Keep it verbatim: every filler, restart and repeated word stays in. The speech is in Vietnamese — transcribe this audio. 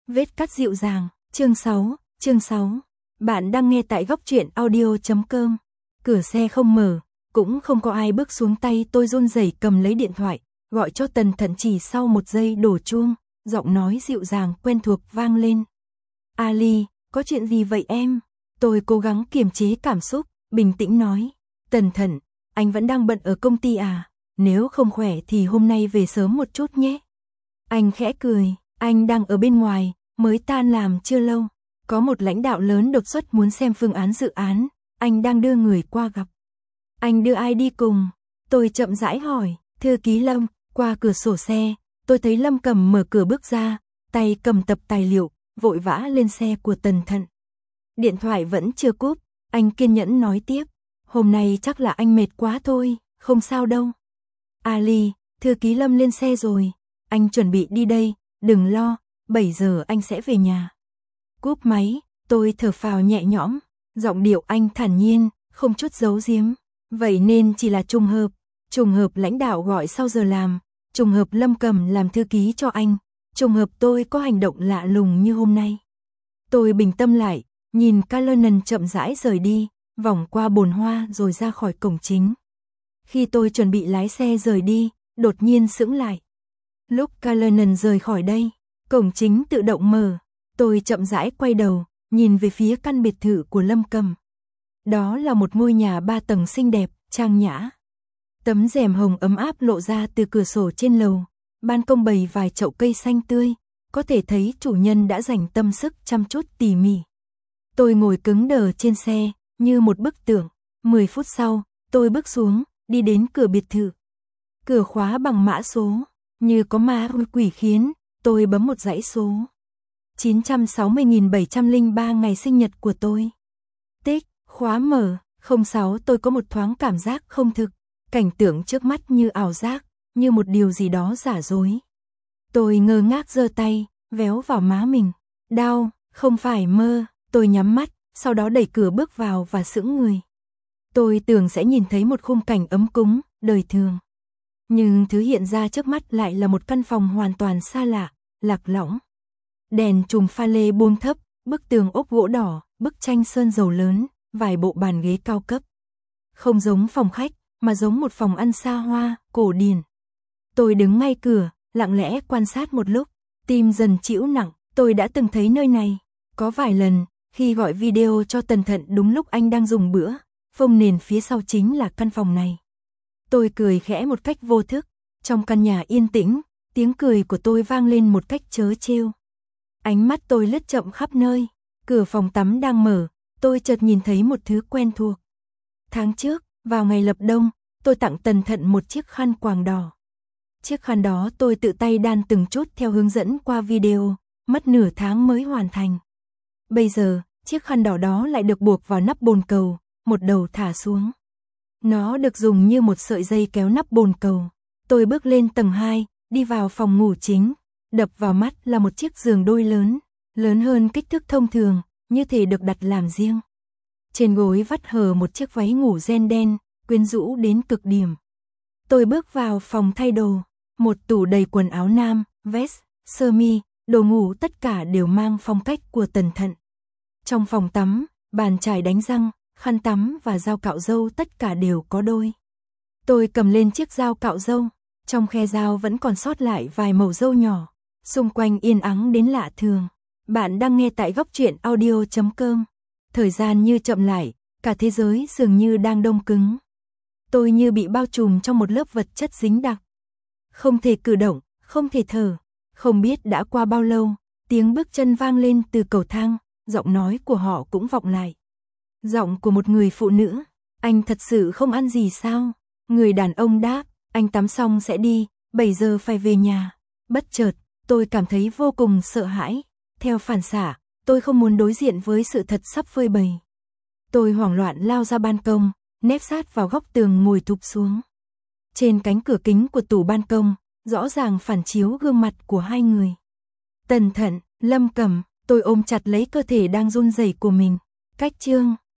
Vết cắt dịu dàng, chương sáu, chương sáu. Bạn đang nghe tại góc truyện audio chấm com. Cửa xe không mở, cũng không có ai bước xuống, tay tôi run rẩy cầm lấy điện thoại, gọi cho Tần Thận. Chỉ sau một giây đổ chuông, giọng nói dịu dàng quen thuộc vang lên. Ali, có chuyện gì vậy em? Tôi cố gắng kiềm chế cảm xúc, bình tĩnh nói. Tần Thận, anh vẫn đang bận ở công ty à? Nếu không khỏe thì hôm nay về sớm một chút nhé. Anh khẽ cười, anh đang ở bên ngoài, mới tan làm chưa lâu. Có một lãnh đạo lớn đột xuất muốn xem phương án dự án, anh đang đưa người qua gặp. Anh đưa ai đi cùng? Tôi chậm rãi hỏi. Thư ký Lâm. Qua cửa sổ xe, tôi thấy Lâm Cầm mở cửa bước ra, tay cầm tập tài liệu, vội vã lên xe của Tần Thận. Điện thoại vẫn chưa cúp, anh kiên nhẫn nói tiếp. Hôm nay chắc là anh mệt quá thôi, không sao đâu. Ali, thư ký Lâm lên xe rồi, anh chuẩn bị đi đây, đừng lo, bảy giờ anh sẽ về nhà. Cúp máy, tôi thở phào nhẹ nhõm, giọng điệu anh thản nhiên, không chút giấu giếm. Vậy nên chỉ là trùng hợp, trùng hợp lãnh đạo gọi sau giờ làm, trùng hợp Lâm Cầm làm thư ký cho anh, trùng hợp tôi có hành động lạ lùng như hôm nay. Tôi bình tâm lại, nhìn Cullinan chậm rãi rời đi, vòng qua bồn hoa rồi ra khỏi cổng chính. Khi tôi chuẩn bị lái xe rời đi, đột nhiên sững lại. Lúc Cullinan rời khỏi đây, cổng chính tự động mở, tôi chậm rãi quay đầu, nhìn về phía căn biệt thự của Lâm Cầm. Đó là một ngôi nhà ba tầng xinh đẹp, trang nhã. Tấm rèm hồng ấm áp lộ ra từ cửa sổ trên lầu, ban công bày vài chậu cây xanh tươi, có thể thấy chủ nhân đã dành tâm sức chăm chút tỉ mỉ. Tôi ngồi cứng đờ trên xe, như một bức tượng. Mười phút sau, tôi bước xuống, đi đến cửa biệt thự. Cửa khóa bằng mã số, như có ma quỷ khiến, tôi bấm một dãy số. chín trăm sáu mươi nghìn bảy trăm lẻ ba ngày sinh nhật của tôi. Tích, khóa mở, không sáu. Tôi có một thoáng cảm giác không thực, cảnh tượng trước mắt như ảo giác, như một điều gì đó giả dối. Tôi ngơ ngác giơ tay, véo vào má mình. Đau, không phải mơ. Tôi nhắm mắt, sau đó đẩy cửa bước vào và sững người. Tôi tưởng sẽ nhìn thấy một khung cảnh ấm cúng, đời thường. Nhưng thứ hiện ra trước mắt lại là một căn phòng hoàn toàn xa lạ, lạc lõng. Đèn chùm pha lê buông thấp, bức tường ốp gỗ đỏ, bức tranh sơn dầu lớn, vài bộ bàn ghế cao cấp. Không giống phòng khách, mà giống một phòng ăn xa hoa, cổ điển. Tôi đứng ngay cửa, lặng lẽ quan sát một lúc, tim dần chịu nặng. Tôi đã từng thấy nơi này, có vài lần, khi gọi video cho Tần Thận đúng lúc anh đang dùng bữa, phông nền phía sau chính là căn phòng này. Tôi cười khẽ một cách vô thức, trong căn nhà yên tĩnh, tiếng cười của tôi vang lên một cách trớ trêu. Ánh mắt tôi lướt chậm khắp nơi, cửa phòng tắm đang mở, tôi chợt nhìn thấy một thứ quen thuộc. Tháng trước, vào ngày lập đông, tôi tặng Tần Thận một chiếc khăn quàng đỏ. Chiếc khăn đó tôi tự tay đan từng chút theo hướng dẫn qua video, mất nửa tháng mới hoàn thành. Bây giờ, chiếc khăn đỏ đó lại được buộc vào nắp bồn cầu, một đầu thả xuống. Nó được dùng như một sợi dây kéo nắp bồn cầu. Tôi bước lên tầng hai, đi vào phòng ngủ chính. Đập vào mắt là một chiếc giường đôi lớn, lớn hơn kích thước thông thường, như thể được đặt làm riêng. Trên gối vắt hở một chiếc váy ngủ ren đen, quyến rũ đến cực điểm. Tôi bước vào phòng thay đồ, một tủ đầy quần áo nam, vest, sơ mi, đồ ngủ tất cả đều mang phong cách của Tần Thận. Trong phòng tắm, bàn chải đánh răng, khăn tắm và dao cạo râu tất cả đều có đôi. Tôi cầm lên chiếc dao cạo râu, trong khe dao vẫn còn sót lại vài mẩu râu nhỏ, xung quanh yên ắng đến lạ thường. Bạn đang nghe tại góc truyện audio chấm com. Thời gian như chậm lại, cả thế giới dường như đang đông cứng. Tôi như bị bao trùm trong một lớp vật chất dính đặc. Không thể cử động, không thể thở. Không biết đã qua bao lâu, tiếng bước chân vang lên từ cầu thang, giọng nói của họ cũng vọng lại. Giọng của một người phụ nữ. Anh thật sự không ăn gì sao? Người đàn ông đáp, anh tắm xong sẽ đi, bảy giờ phải về nhà. Bất chợt, tôi cảm thấy vô cùng sợ hãi. Theo phản xạ, tôi không muốn đối diện với sự thật sắp phơi bày. Tôi hoảng loạn lao ra ban công, nép sát vào góc tường ngồi thụp xuống. Trên cánh cửa kính của tủ ban công, rõ ràng phản chiếu gương mặt của hai người. Tần Thận, Lâm Cầm. Tôi ôm chặt lấy cơ thể đang run rẩy của mình. Cách chương